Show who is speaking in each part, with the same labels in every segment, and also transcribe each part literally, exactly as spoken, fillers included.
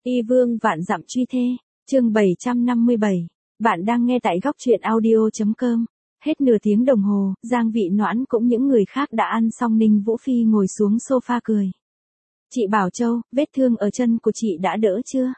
Speaker 1: Y vương vạn dặm truy thê, chương bảy trăm năm mươi bảy. Bạn đang nghe tại góc truyện audio chấm com. Hết nửa tiếng đồng hồ, Giang Vị Noãn cũng những người khác đã ăn xong, Ninh Vũ Phi ngồi xuống sofa cười. Chị Bảo Châu, vết thương ở chân của chị đã đỡ chưa?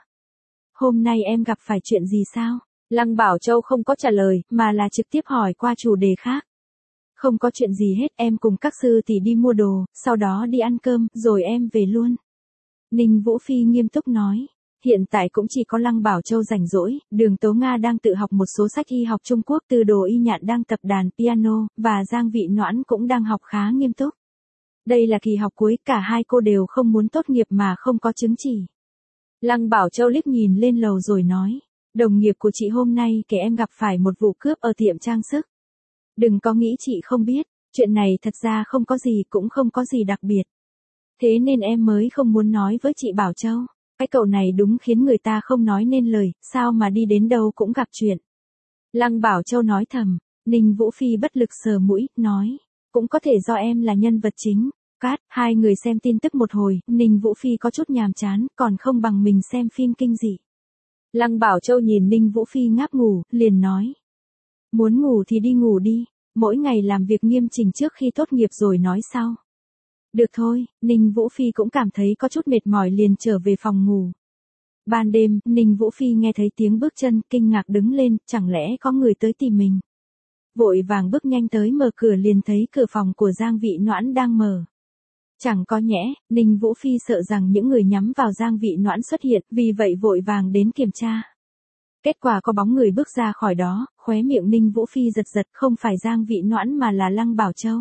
Speaker 1: Hôm nay em gặp phải chuyện gì sao? Lăng Bảo Châu không có trả lời, mà là trực tiếp hỏi qua chủ đề khác. Không có chuyện gì hết, em cùng các sư tỷ đi mua đồ, sau đó đi ăn cơm, rồi em về luôn. Ninh Vũ Phi nghiêm túc nói. Hiện tại cũng chỉ có Lăng Bảo Châu rảnh rỗi, Đường Tố Nga đang tự học một số sách y học Trung Quốc, Từ Đồ Y Nhạn đang tập đàn piano, và Giang Vị Noãn cũng đang học khá nghiêm túc. Đây là kỳ học cuối, cả hai cô đều không muốn tốt nghiệp mà không có chứng chỉ. Lăng Bảo Châu liếc nhìn lên lầu rồi nói, đồng nghiệp của chị hôm nay kể em gặp phải một vụ cướp ở tiệm trang sức. Đừng có nghĩ chị không biết, chuyện này thật ra không có gì, cũng không có gì đặc biệt. Thế nên em mới không muốn nói với chị Bảo Châu. Cái cậu này đúng khiến người ta không nói nên lời, sao mà đi đến đâu cũng gặp chuyện. Lăng Bảo Châu nói thầm. Ninh Vũ Phi bất lực sờ mũi, nói, cũng có thể do em là nhân vật chính. Cát, hai người xem tin tức một hồi, Ninh Vũ Phi có chút nhàm chán, còn không bằng mình xem phim kinh dị. Lăng Bảo Châu nhìn Ninh Vũ Phi ngáp ngủ, liền nói, muốn ngủ thì đi ngủ đi, mỗi ngày làm việc nghiêm chỉnh trước khi tốt nghiệp rồi nói sau. Được thôi, Ninh Vũ Phi cũng cảm thấy có chút mệt mỏi liền trở về phòng ngủ. Ban đêm, Ninh Vũ Phi nghe thấy tiếng bước chân, kinh ngạc đứng lên, chẳng lẽ có người tới tìm mình. Vội vàng bước nhanh tới mở cửa liền thấy cửa phòng của Giang Vị Noãn đang mở. Chẳng có nhẽ, Ninh Vũ Phi sợ rằng những người nhắm vào Giang Vị Noãn xuất hiện, vì vậy vội vàng đến kiểm tra. Kết quả có bóng người bước ra khỏi đó, khóe miệng Ninh Vũ Phi giật giật, không phải Giang Vị Noãn mà là Lăng Bảo Châu.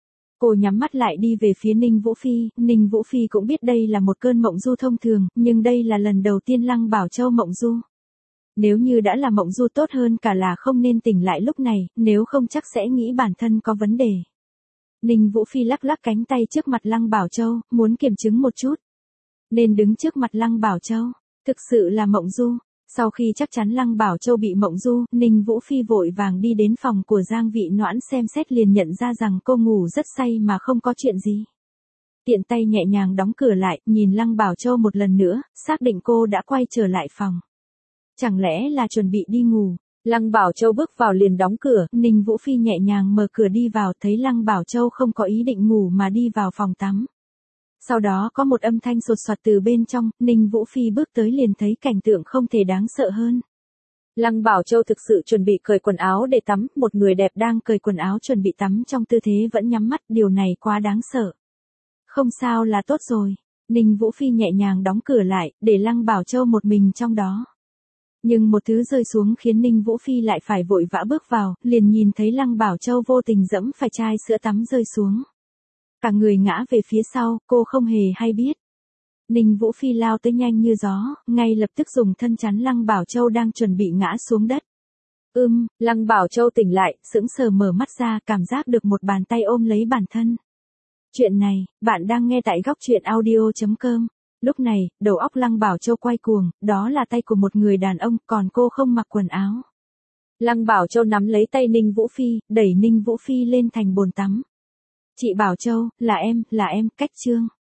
Speaker 1: Cô nhắm mắt lại đi về phía Ninh Vũ Phi, Ninh Vũ Phi cũng biết đây là một cơn mộng du thông thường, nhưng đây là lần đầu tiên Lăng Bảo Châu mộng du. Nếu như đã là mộng du tốt hơn cả là không nên tỉnh lại lúc này, nếu không chắc sẽ nghĩ bản thân có vấn đề. Ninh Vũ Phi lắc lắc cánh tay trước mặt Lăng Bảo Châu, muốn kiểm chứng một chút. Nên đứng trước mặt Lăng Bảo Châu, thực sự là mộng du. Sau khi chắc chắn Lăng Bảo Châu bị mộng du, Ninh Vũ Phi vội vàng đi đến phòng của Giang Vị Noãn xem xét liền nhận ra rằng cô ngủ rất say mà không có chuyện gì. Tiện tay nhẹ nhàng đóng cửa lại, nhìn Lăng Bảo Châu một lần nữa, xác định cô đã quay trở lại phòng. Chẳng lẽ là chuẩn bị đi ngủ? Lăng Bảo Châu bước vào liền đóng cửa, Ninh Vũ Phi nhẹ nhàng mở cửa đi vào, thấy Lăng Bảo Châu không có ý định ngủ mà đi vào phòng tắm. Sau đó có một âm thanh sột soạt từ bên trong, Ninh Vũ Phi bước tới liền thấy cảnh tượng không thể đáng sợ hơn. Lăng Bảo Châu thực sự chuẩn bị cởi quần áo để tắm, một người đẹp đang cởi quần áo chuẩn bị tắm trong tư thế vẫn nhắm mắt, điều này quá đáng sợ. Không sao là tốt rồi, Ninh Vũ Phi nhẹ nhàng đóng cửa lại, để Lăng Bảo Châu một mình trong đó. Nhưng một thứ rơi xuống khiến Ninh Vũ Phi lại phải vội vã bước vào, liền nhìn thấy Lăng Bảo Châu vô tình dẫm phải chai sữa tắm rơi xuống. Cả người ngã về phía sau, cô không hề hay biết. Ninh Vũ Phi lao tới nhanh như gió, ngay lập tức dùng thân chắn Lăng Bảo Châu đang chuẩn bị ngã xuống đất. Ưm, Lăng Bảo Châu tỉnh lại, sững sờ mở mắt ra, cảm giác được một bàn tay ôm lấy bản thân. Chuyện này, bạn đang nghe tại góc truyện audio chấm com. Lúc này, đầu óc Lăng Bảo Châu quay cuồng, đó là tay của một người đàn ông, còn cô không mặc quần áo. Lăng Bảo Châu nắm lấy tay Ninh Vũ Phi, đẩy Ninh Vũ Phi lên thành bồn tắm. Chị Bảo Châu, là em, là em, cách trương.